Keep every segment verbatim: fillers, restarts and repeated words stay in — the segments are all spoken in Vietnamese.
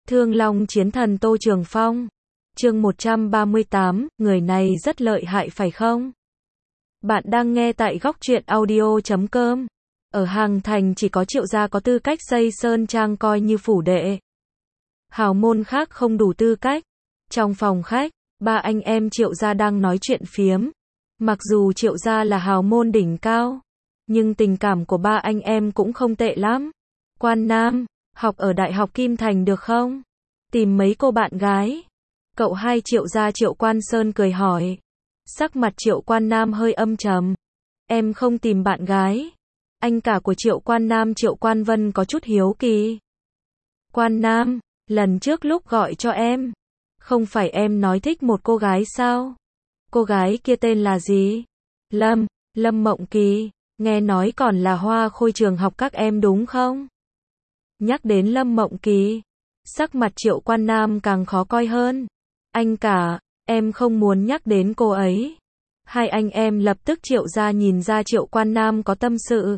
Thương Long Chiến Thần Tô Trường Phong. Chương một trăm ba mươi tám, người này rất lợi hại phải không? Bạn đang nghe tại góc truyện audio chấm com. Ở Hàng Thành chỉ có Triệu gia có tư cách xây sơn trang coi như phủ đệ. Hào môn khác không đủ tư cách. Trong phòng khách, ba anh em Triệu gia đang nói chuyện phiếm. Mặc dù Triệu gia là hào môn đỉnh cao, nhưng tình cảm của ba anh em cũng không tệ lắm. Quan Nam, học ở Đại học Kim Thành được không? Tìm mấy cô bạn gái. Cậu hai Triệu gia Triệu Quan Sơn cười hỏi. Sắc mặt Triệu Quan Nam hơi âm trầm. Em không tìm bạn gái. Anh cả của Triệu Quan Nam Triệu Quan Vân có chút hiếu kỳ. Quan Nam, lần trước lúc gọi cho em, không phải em nói thích một cô gái sao? Cô gái kia tên là gì? Lâm, Lâm Mộng Kỳ, nghe nói còn là hoa khôi trường học các em đúng không? Nhắc đến Lâm Mộng Kỳ, sắc mặt Triệu Quan Nam càng khó coi hơn. Anh cả, em không muốn nhắc đến cô ấy. Hai anh em lập tức Triệu gia nhìn ra Triệu Quan Nam có tâm sự.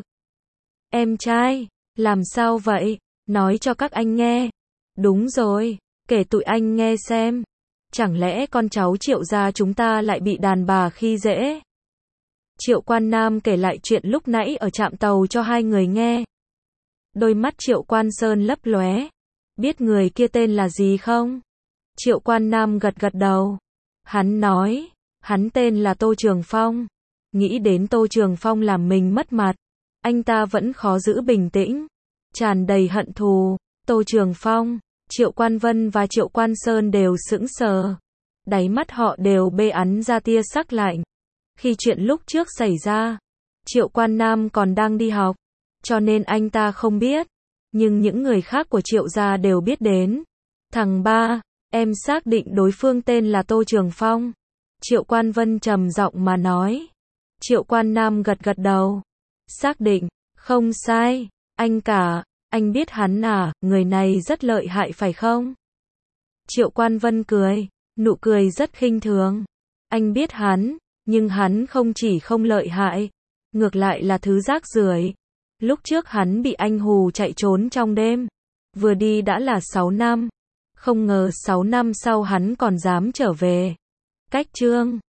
Em trai, làm sao vậy? Nói cho các anh nghe. Đúng rồi, kể tụi anh nghe xem. Chẳng lẽ con cháu Triệu gia chúng ta lại bị đàn bà khi dễ? Triệu Quan Nam kể lại chuyện lúc nãy ở trạm tàu cho hai người nghe. Đôi mắt Triệu Quan Sơn lấp lóe. Biết người kia tên là gì không? Triệu Quan Nam gật gật đầu. Hắn nói, hắn tên là Tô Trường Phong. Nghĩ đến Tô Trường Phong làm mình mất mặt, anh ta vẫn khó giữ bình tĩnh, tràn đầy hận thù. Tô Trường Phong, Triệu Quan Vân và Triệu Quan Sơn đều sững sờ. Đáy mắt họ đều bê ắn ra tia sắc lạnh. Khi chuyện lúc trước xảy ra, Triệu Quan Nam còn đang đi học, cho nên anh ta không biết. Nhưng những người khác của Triệu gia đều biết đến. Thằng ba, em xác định đối phương tên là Tô Trường Phong. Triệu Quan Vân trầm giọng mà nói. Triệu Quan Nam gật gật đầu. Xác định, không sai. Anh cả, anh biết hắn à, người này rất lợi hại phải không? Triệu Quan Vân cười, nụ cười rất khinh thường. Anh biết hắn, nhưng hắn không chỉ không lợi hại, ngược lại là thứ rác rưởi. Lúc trước hắn bị anh hù chạy trốn trong đêm, vừa đi đã là sáu năm. Không ngờ sáu năm sau hắn còn dám trở về. Cách chương